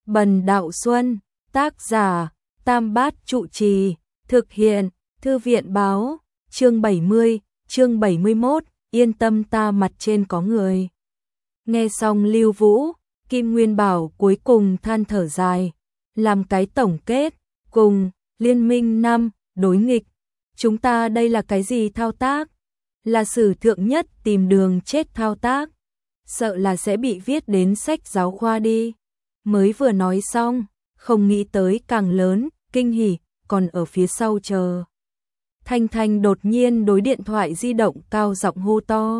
Bần Đạo Xuân, tác giả, Tam Bát Trụ Trì, thực hiện, Thư viện báo, chương 70, chương 71, yên tâm ta mặt trên có người. Nghe xong Lưu Vũ, Kim Nguyên Bảo cuối cùng than thở dài, làm cái tổng kết, cùng, Liên minh 5, đối nghịch. Chúng ta đây là cái gì thao tác? Là sử thượng nhất tìm đường chết thao tác. Sợ là sẽ bị viết đến sách giáo khoa đi. Mới vừa nói xong, không nghĩ tới càng lớn, kinh hỉ, còn ở phía sau chờ. Thanh Thanh đột nhiên đối điện thoại di động cao giọng hô to.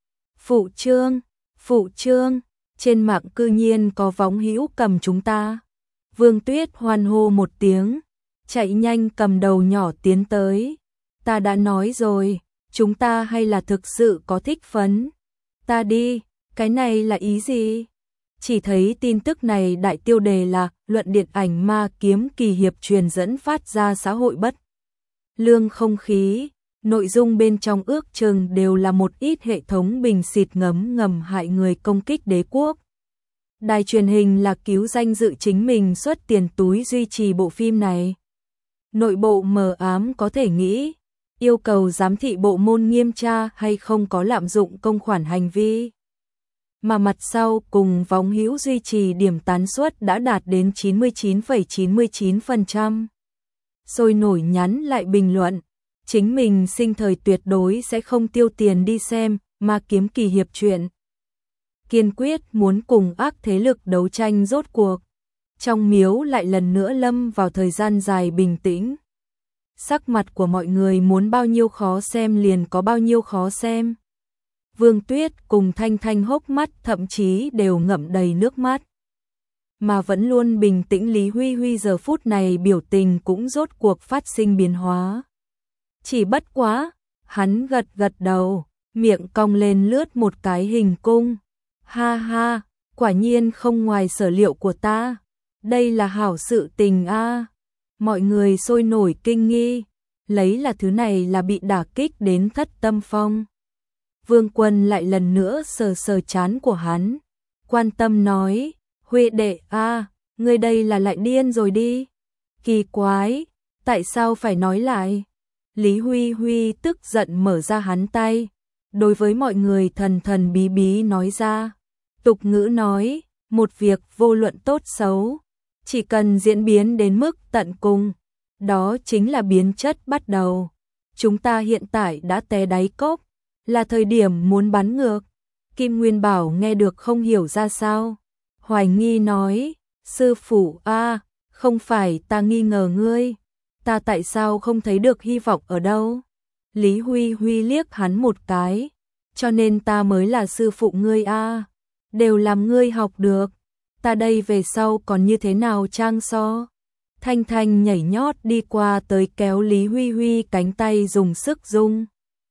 Phụ trương, trên mạng cư nhiên có võng hữu cầm chúng ta. Vương Tuyết hoan hô một tiếng, chạy nhanh cầm đầu nhỏ tiến tới. Ta đã nói rồi, chúng ta hay là thực sự có thích phấn. Ta đi, cái này là ý gì? Chỉ thấy tin tức này đại tiêu đề là luận điện ảnh ma kiếm kỳ hiệp truyền dẫn phát ra xã hội bất lương không khí. Nội dung bên trong ước chừng đều là một ít hệ thống bình xịt ngầm hại người công kích đế quốc. Đài truyền hình là cứu danh dự chính mình xuất tiền túi duy trì bộ phim này. Nội bộ mờ ám có thể nghĩ, yêu cầu giám thị bộ môn nghiêm tra hay không có lạm dụng công khoản hành vi. Mà mặt sau cùng võng hữu duy trì điểm tán suất đã đạt đến 99,99%. Sôi nổi nhắn lại bình luận, chính mình sinh thời tuyệt đối sẽ không tiêu tiền đi xem ma kiếm kỳ hiệp truyện. Kiên quyết muốn cùng ác thế lực đấu tranh rốt cuộc. Trong miếu lại lần nữa lâm vào thời gian dài bình tĩnh. Sắc mặt của mọi người muốn bao nhiêu khó xem liền có bao nhiêu khó xem. Vương Tuyết cùng Thanh Thanh hốc mắt thậm chí đều ngậm đầy nước mắt. Mà vẫn luôn bình tĩnh Lý Huy Huy giờ phút này biểu tình cũng rốt cuộc phát sinh biến hóa. Chỉ bất quá, hắn gật đầu, miệng cong lên lướt một cái hình cung. Ha ha, quả nhiên không ngoài sở liệu của ta. Đây là hảo sự tình a. Mọi người sôi nổi kinh nghi, lấy là thứ này là bị đả kích đến thất tâm phong. Vương Quân lại lần nữa sờ trán của hắn, quan tâm nói, Huệ đệ a, ngươi đây là lại điên rồi đi. Kỳ quái, tại sao phải nói lại? Lý Huy Huy tức giận mở ra hắn tay, đối với mọi người thần bí bí nói ra. Tục ngữ nói, một việc vô luận tốt xấu, chỉ cần diễn biến đến mức tận cùng, đó chính là biến chất bắt đầu. Chúng ta hiện tại đã té đáy cốc, là thời điểm muốn bắn ngược. Kim Nguyên Bảo nghe được không hiểu ra sao, hoài nghi nói, sư phụ a, không phải ta nghi ngờ ngươi, ta tại sao không thấy được hy vọng ở đâu? Lý Huy Huy liếc hắn một cái, cho nên ta mới là sư phụ ngươi a, đều làm ngươi học được, ta đây về sau còn như thế nào trang so? Thanh Thanh nhảy nhót đi qua tới kéo Lý Huy Huy cánh tay dùng sức rung.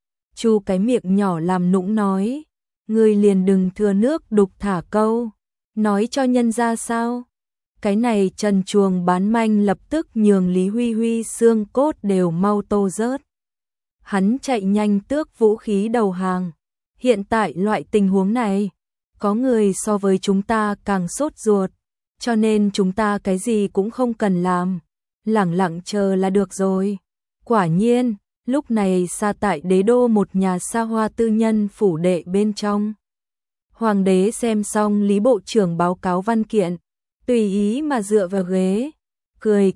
Chu cái miệng nhỏ làm nũng nói, ngươi liền đừng thừa nước đục thả câu, nói cho nhân ra sao? Cái này trần chuồng bán manh lập tức nhường Lý Huy Huy xương cốt đều mau tô rớt. Hắn chạy nhanh tước vũ khí đầu hàng. Hiện tại loại tình huống này, có người so với chúng ta càng sốt ruột, cho nên chúng ta cái gì cũng không cần làm, lẳng lặng chờ là được rồi. Quả nhiên, lúc này xa tại đế đô một nhà xa hoa tư nhân phủ đệ bên trong. Hoàng đế xem xong Lý Bộ trưởng báo cáo văn kiện, tùy ý mà dựa vào ghế, cười,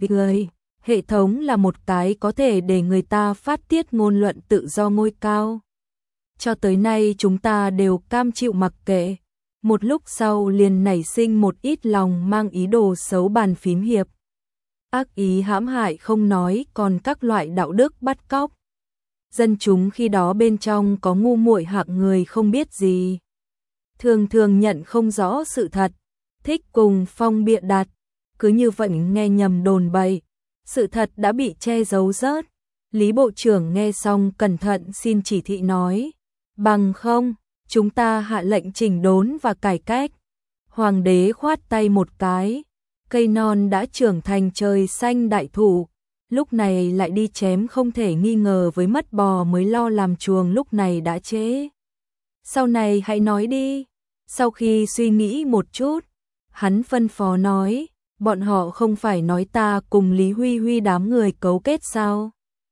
hệ thống là một cái có thể để người ta phát tiết ngôn luận tự do ngôi cao. Cho tới nay chúng ta đều cam chịu mặc kệ, một lúc sau liền nảy sinh một ít lòng mang ý đồ xấu bàn phím hiệp. Ác ý hãm hại không nói còn các loại đạo đức bắt cóc. Dân chúng khi đó bên trong có ngu muội hạng người không biết gì. Thường nhận không rõ sự thật, thích cùng phong bịa đặt, cứ như vậy nghe nhầm đồn bậy, sự thật đã bị che giấu rớt. Lý Bộ trưởng nghe xong cẩn thận xin chỉ thị nói, bằng không, chúng ta hạ lệnh chỉnh đốn và cải cách. Hoàng đế khoát tay một cái, cây non đã trưởng thành trời xanh đại thụ, lúc này lại đi chém không thể nghi ngờ với mất bò mới lo làm chuồng lúc này đã trễ. Sau này hãy nói đi. Sau khi suy nghĩ một chút, hắn phân phó nói, Bọn họ không phải nói ta cùng Lý Huy Huy đám người cấu kết sao?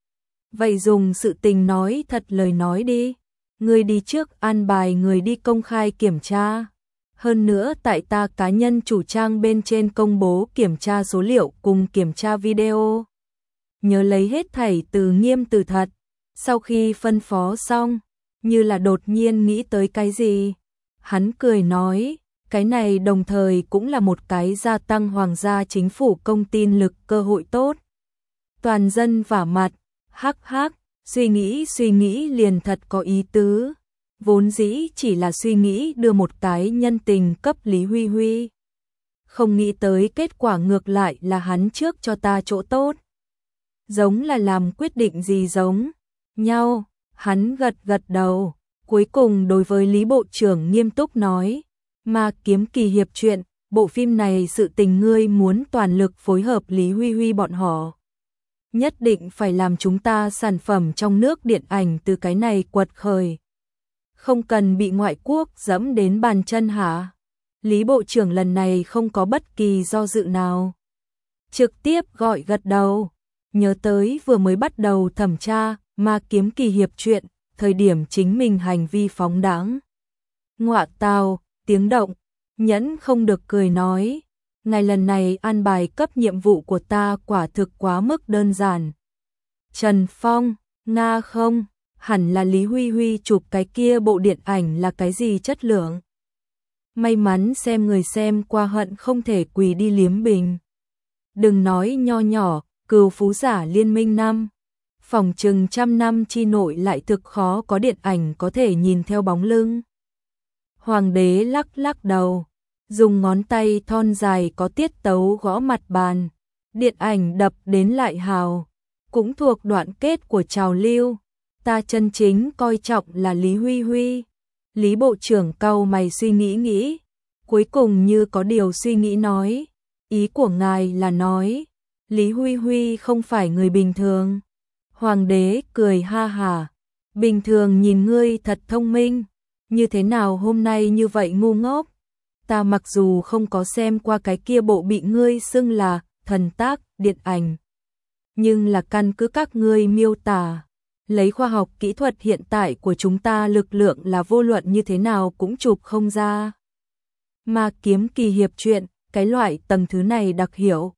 Vậy dùng sự tình nói thật lời nói đi. Ngươi đi trước an bài người đi công khai kiểm tra. Hơn nữa tại ta cá nhân chủ trang bên trên công bố kiểm tra số liệu cùng kiểm tra video. Nhớ lấy hết thảy từ nghiêm từ thật. Sau khi phân phó xong, như là đột nhiên nghĩ tới cái gì. Hắn cười nói, cái này đồng thời cũng là một cái gia tăng hoàng gia chính phủ công tin lực cơ hội tốt. Toàn dân vả mặt, hắc hắc, suy nghĩ liền thật có ý tứ. Vốn dĩ chỉ là suy nghĩ đưa một cái nhân tình cấp Lý Huy Huy. Không nghĩ tới kết quả ngược lại là hắn trước cho ta chỗ tốt. Giống là làm quyết định gì giống nhau, hắn gật gật đầu. Cuối cùng đối với Lý Bộ trưởng nghiêm túc nói, mà kiếm kỳ hiệp truyện, bộ phim này sự tình ngươi muốn toàn lực phối hợp Lý Huy Huy bọn họ. Nhất định phải làm chúng ta sản phẩm trong nước điện ảnh từ cái này quật khởi. Không cần bị ngoại quốc dẫm đến bàn chân hả? Lý Bộ trưởng lần này không có bất kỳ do dự nào. Trực tiếp gọi gật đầu. Nhớ tới vừa mới bắt đầu thẩm tra mà kiếm kỳ hiệp truyện, thời điểm chính mình hành vi phóng đãng. Ngọa tào, tiếng động, nhẫn không được cười nói. Ngày lần này an bài cấp nhiệm vụ của ta quả thực quá mức đơn giản. Trần Phong, Nga không, hẳn là Lý Huy Huy chụp cái kia bộ điện ảnh là cái gì chất lượng. May mắn xem người xem qua hận không thể quỳ đi liếm bình. Đừng nói nho nhỏ, Cừu Phú Giả Liên Minh năm. Phòng chừng 100 năm chi nội lại thực khó có điện ảnh có thể nhìn theo bóng lưng. Hoàng đế lắc lắc đầu, dùng ngón tay thon dài có tiết tấu gõ mặt bàn. Điện ảnh đập đến lại hào, cũng thuộc đoạn kết của trào lưu. Ta chân chính coi trọng là Lý Huy Huy. Lý Bộ trưởng cau mày suy nghĩ, cuối cùng như có điều suy nghĩ nói, ý của ngài là nói, Lý Huy Huy không phải người bình thường. Hoàng đế cười ha hả, bình thường nhìn ngươi thật thông minh, như thế nào hôm nay như vậy ngu ngốc. Ta mặc dù không có xem qua cái kia bộ bị ngươi xưng là thần tác điện ảnh, nhưng là căn cứ các ngươi miêu tả, lấy khoa học kỹ thuật hiện tại của chúng ta lực lượng là vô luận như thế nào cũng chụp không ra. Mà kiếm kỳ hiệp truyện, cái loại tầng thứ này đặc hiểu.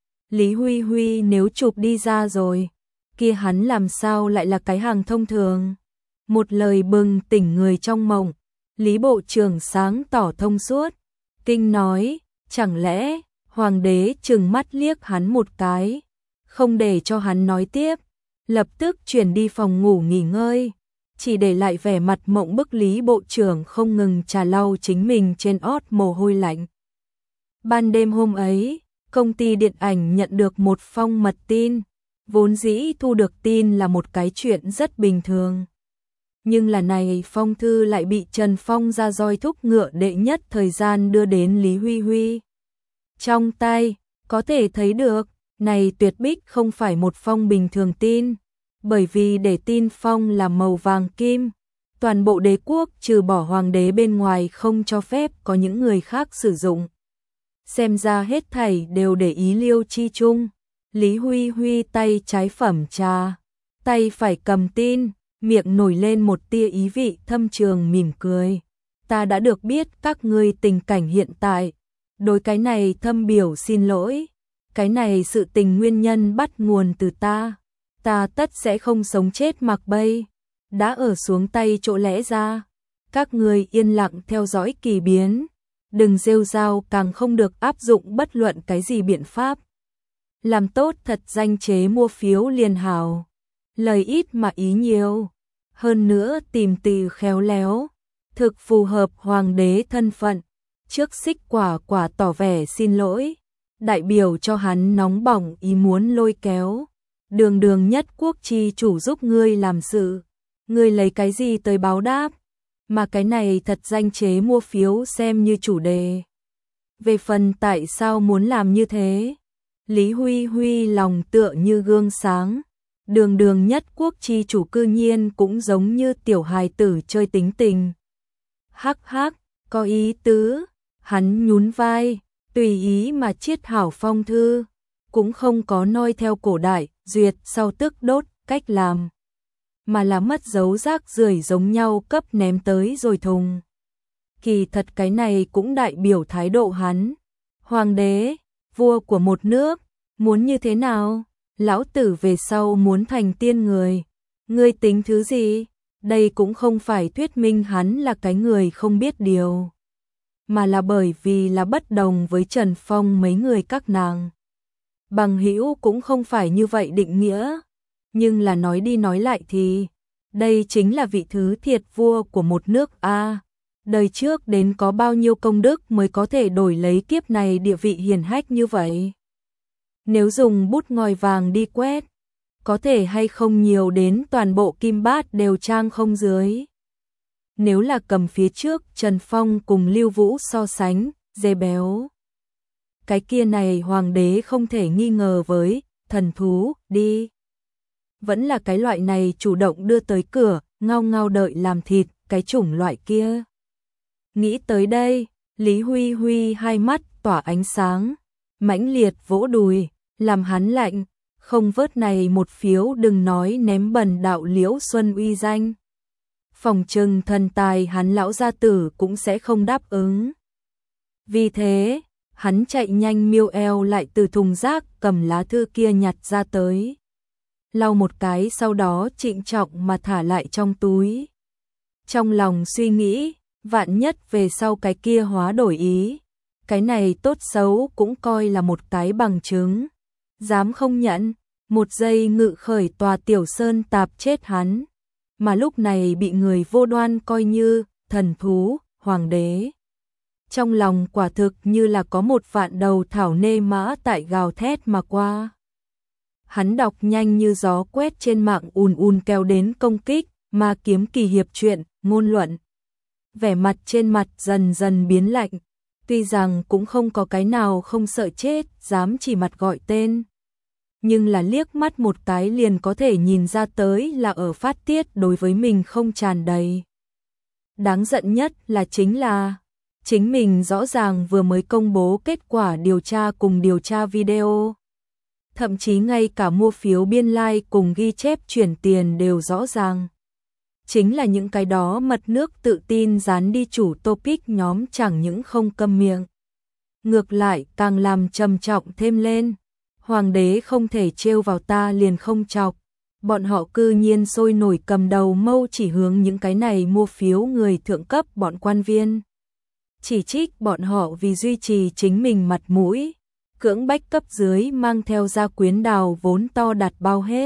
Lý Huy Huy nếu chụp đi ra rồi, kia hắn làm sao lại là cái hàng thông thường. Một lời bừng tỉnh người trong mộng, Lý Bộ trưởng sáng tỏ thông suốt, kinh nói, chẳng lẽ, hoàng đế trừng mắt liếc hắn một cái, không để cho hắn nói tiếp, lập tức chuyển đi phòng ngủ nghỉ ngơi, chỉ để lại vẻ mặt mộng bức Lý Bộ trưởng không ngừng trà lau chính mình trên ót mồ hôi lạnh. Ban đêm hôm ấy, công ty điện ảnh nhận được một phong mật tin, vốn dĩ thu được tin là một cái chuyện rất bình thường. Nhưng là này phong thư lại bị Trần Phong ra roi thúc ngựa đệ nhất thời gian đưa đến Lý Huy Huy. Trong tay, có thể thấy được, này tuyệt bích không phải một phong bình thường tin, bởi vì để tin phong là màu vàng kim, toàn bộ đế quốc trừ bỏ hoàng đế bên ngoài không cho phép có những người khác sử dụng. Xem ra hết thảy đều để ý Liêu Chi Trung. Lý Huy Huy tay trái phẩm trà, tay phải cầm tin, miệng nổi lên một tia ý vị thâm trường mỉm cười. Ta đã được biết các ngươi tình cảnh hiện tại, đối cái này thâm biểu xin lỗi. Cái này sự tình nguyên nhân bắt nguồn từ ta tất sẽ không sống chết mặc bay, đã ở xuống tay chỗ lẽ ra. Các ngươi yên lặng theo dõi kỳ biến, đừng rêu rao, càng không được áp dụng bất luận cái gì biện pháp. Làm tốt thật danh chế mua phiếu liền hảo, lời ít mà ý nhiều, hơn nữa tìm từ khéo léo, thực phù hợp hoàng đế thân phận. Trước Xích Quả Quả tỏ vẻ xin lỗi, đại biểu cho hắn nóng bỏng ý muốn lôi kéo. Đường nhất quốc chi chủ giúp ngươi làm sự, ngươi lấy cái gì tới báo đáp, mà cái này thật danh chế mua phiếu xem như chủ đề. Về phần tại sao muốn làm như thế, Lý Huy Huy lòng tựa như gương sáng. Đường nhất quốc chi chủ cư nhiên cũng giống như tiểu hài tử chơi tính tình. Hắc hắc, có ý tứ, hắn nhún vai, tùy ý mà chiết hảo phong thư, cũng không có noi theo cổ đại, duyệt sau tức đốt, cách làm, mà là mất dấu rác rưởi giống nhau cấp ném tới rồi thùng. Kỳ thật cái này cũng đại biểu thái độ hắn. Hoàng đế, vua của một nước, muốn như thế nào? Lão tử về sau muốn thành tiên người. Ngươi tính thứ gì? Đây cũng không phải thuyết minh hắn là cái người không biết điều, mà là bởi vì là bất đồng với Trần Phong mấy người các nàng. Bằng hữu cũng không phải như vậy định nghĩa, nhưng là nói đi nói lại thì đây chính là vị thứ thiệt vua của một nước a. Đời trước đến có bao nhiêu công đức mới có thể đổi lấy kiếp này địa vị hiển hách như vậy. Nếu dùng bút ngòi vàng đi quét, có thể hay không nhiều đến toàn bộ kim bát đều trang không dưới. Nếu là cầm phía trước Trần Phong cùng Lưu Vũ so sánh, dê béo. Cái kia này hoàng đế không thể nghi ngờ với thần thú đi. Vẫn là cái loại này chủ động đưa tới cửa, ngao ngao đợi làm thịt, cái chủng loại kia. Nghĩ tới đây, Lý Huy Huy hai mắt tỏa ánh sáng, mãnh liệt vỗ đùi, làm hắn lạnh, không vớt này một phiếu đừng nói ném bẩn đạo Liễu Xuân uy danh. Phòng trừng thần tài hắn lão gia tử cũng sẽ không đáp ứng. Vì thế, hắn chạy nhanh miêu eo lại từ thùng rác cầm lá thư kia nhặt ra tới. Lau một cái sau đó trịnh trọng mà thả lại trong túi. Trong lòng suy nghĩ, vạn nhất về sau cái kia hóa đổi ý. Cái này tốt xấu cũng coi là một cái bằng chứng. Dám không nhận, một giây ngự khởi tòa tiểu sơn tạp chết hắn. Mà lúc này bị người vô đoan coi như thần thú, hoàng đế. Trong lòng quả thực như là có một vạn đầu thảo nê mã tại gào thét mà qua. Hắn đọc nhanh như gió quét trên mạng ùn kéo đến công kích, mà kiếm kỳ hiệp truyện, ngôn luận. Vẻ mặt trên mặt dần dần biến lạnh, tuy rằng cũng không có cái nào không sợ chết, dám chỉ mặt gọi tên. Nhưng là liếc mắt một cái liền có thể nhìn ra tới là ở phát tiết đối với mình không tràn đầy. Đáng giận nhất là chính mình rõ ràng vừa mới công bố kết quả điều tra cùng điều tra video. Thậm chí ngay cả mua phiếu biên like cùng ghi chép chuyển tiền đều rõ ràng. Chính là những cái đó mật nước tự tin dán đi chủ topic nhóm chẳng những không câm miệng. Ngược lại càng làm trầm trọng thêm lên. Hoàng đế không thể trêu vào ta liền không chọc. Bọn họ cư nhiên sôi nổi cầm đầu mâu chỉ hướng những cái này mua phiếu người thượng cấp bọn quan viên. Chỉ trích bọn họ vì duy trì chính mình mặt mũi. Cưỡng bách cấp dưới mang theo gia quyến đào vốn to đặt bao hết.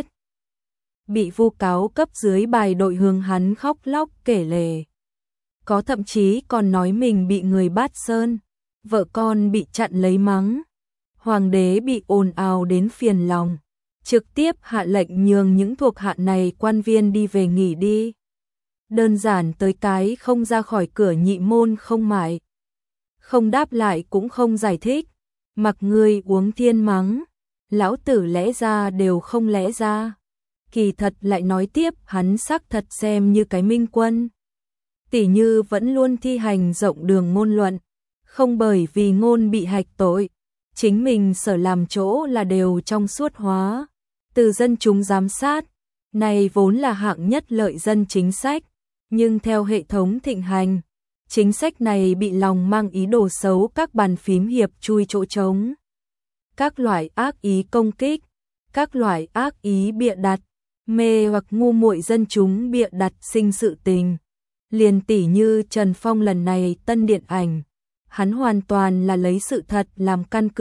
Bị vu cáo cấp dưới bài đội hướng hắn khóc lóc kể lể. Có thậm chí còn nói mình bị người bát sơn, vợ con bị chặn lấy mắng. Hoàng đế bị ồn ào đến phiền lòng, trực tiếp hạ lệnh nhường những thuộc hạ này quan viên đi về nghỉ đi. Đơn giản tới cái không ra khỏi cửa nhị môn không mại. Không đáp lại cũng không giải thích, mặc người uống thiên mắng, lão tử lẽ ra đều không lẽ ra. Kỳ thật lại nói tiếp hắn xác thật xem như cái minh quân. Tỷ như vẫn luôn thi hành rộng đường ngôn luận, không bởi vì ngôn bị hạch tội. Chính mình sở làm chỗ là đều trong suốt hóa, từ dân chúng giám sát, này vốn là hạng nhất lợi dân chính sách, nhưng theo hệ thống thịnh hành, chính sách này bị lòng mang ý đồ xấu các bàn phím hiệp chui chỗ trống. Các loại ác ý công kích, các loại ác ý bịa đặt, mê hoặc ngu muội dân chúng bịa đặt sinh sự tình. Liền tỷ như Trần Phong lần này tân điện ảnh. Hắn hoàn toàn là lấy sự thật làm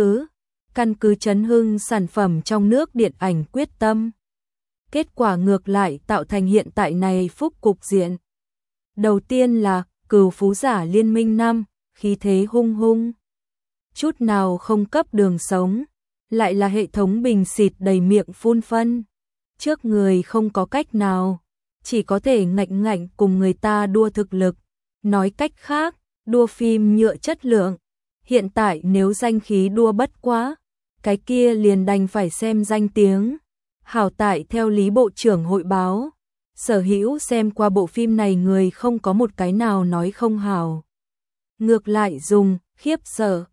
căn cứ chấn hưng sản phẩm trong nước điện ảnh quyết tâm. Kết quả ngược lại tạo thành hiện tại này phúc cục diện. Đầu tiên là Cửu Phú Giả Liên Minh 5, khí thế hung hung. Chút nào không cấp đường sống, lại là hệ thống bình xịt đầy miệng phun phân. Trước người không có cách nào, chỉ có thể ngạnh cùng người ta đua thực lực. Nói cách khác, đua phim nhựa chất lượng. Hiện tại nếu danh khí đua bất quá, cái kia liền đành phải xem danh tiếng. Hảo tại theo Lý Bộ trưởng hội báo, sở hữu xem qua bộ phim này người không có một cái nào nói không hảo. Ngược lại dùng khiếp sợ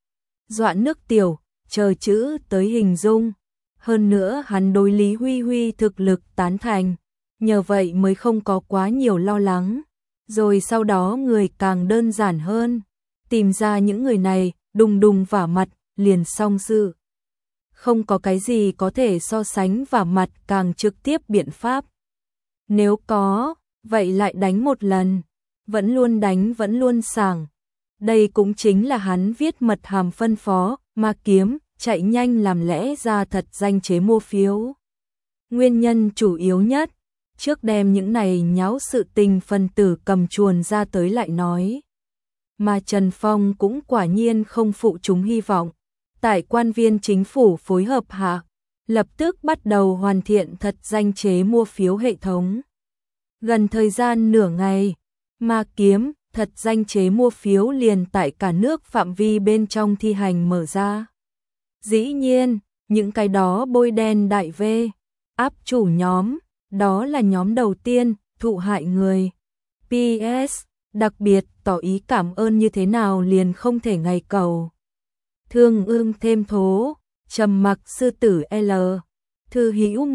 dọa nước tiểu, chờ chữ tới hình dung. Hơn nữa hắn đối Lý Huy Huy thực lực tán thành, nhờ vậy mới không có quá nhiều lo lắng. Rồi sau đó người càng đơn giản hơn, tìm ra những người này, đùng đùng vả mặt, liền xong sự. Không có cái gì có thể so sánh vả mặt càng trực tiếp biện pháp. Nếu có, vậy lại đánh một lần, vẫn luôn đánh vẫn luôn sảng. Đây cũng chính là hắn viết mật hàm phân phó, Ma Kiếm, chạy nhanh làm lẽ ra thật danh chế mua phiếu. Nguyên nhân chủ yếu nhất, trước đem những này nháo sự tình phân tử cầm chuồn ra tới lại nói. Mà Trần Phong cũng quả nhiên không phụ chúng hy vọng. Tại quan viên chính phủ phối hợp hạ, lập tức bắt đầu hoàn thiện thật danh chế mua phiếu hệ thống. Gần thời gian nửa ngày, Ma Kiếm, thật danh chế mua phiếu liền tại cả nước phạm vi bên trong thi hành mở ra. Dĩ nhiên, những cái đó bôi đen đại V, áp chủ nhóm, đó là nhóm đầu tiên, thụ hại người. PS, đặc biệt tỏ ý cảm ơn như thế nào liền không thể ngày cầu. Thương ương thêm thố, trầm mặc sư tử L. Thư hữu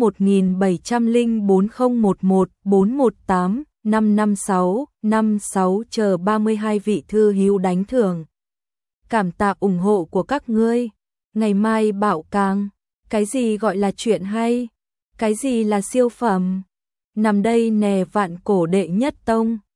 1704011418556556 chờ 32 vị thư hữu đánh thưởng. Cảm tạ ủng hộ của các ngươi. Ngày mai bảo càng, cái gì gọi là chuyện hay, cái gì là siêu phẩm. Nằm đây nè vạn cổ đệ nhất tông.